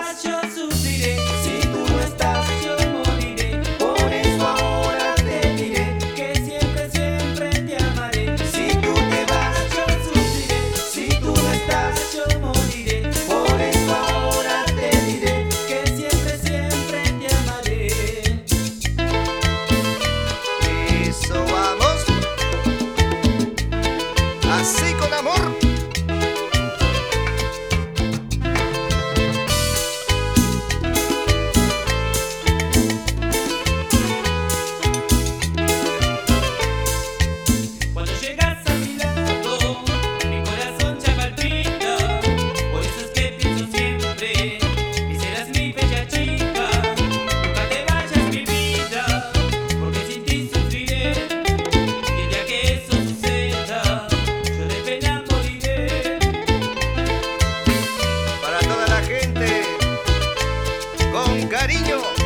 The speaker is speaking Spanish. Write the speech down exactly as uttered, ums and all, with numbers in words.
vas, yo sufriré. Si tú no estás, yo moriré. Por eso ahora te diré que siempre, siempre te amaré. Si tú te vas, yo sufriré. Si tú no estás, yo moriré. Por eso ahora te diré que siempre, siempre te amaré. Eso, vamos. Así con amor. Cuando llegas a mi lado, mi corazón ya palpita. Por eso es que pienso siempre que serás mi bella chica. Nunca te vayas, mi vida, porque sin ti sufriré. Y el día que eso suceda, yo de pena moriré. Para toda la gente, con cariño.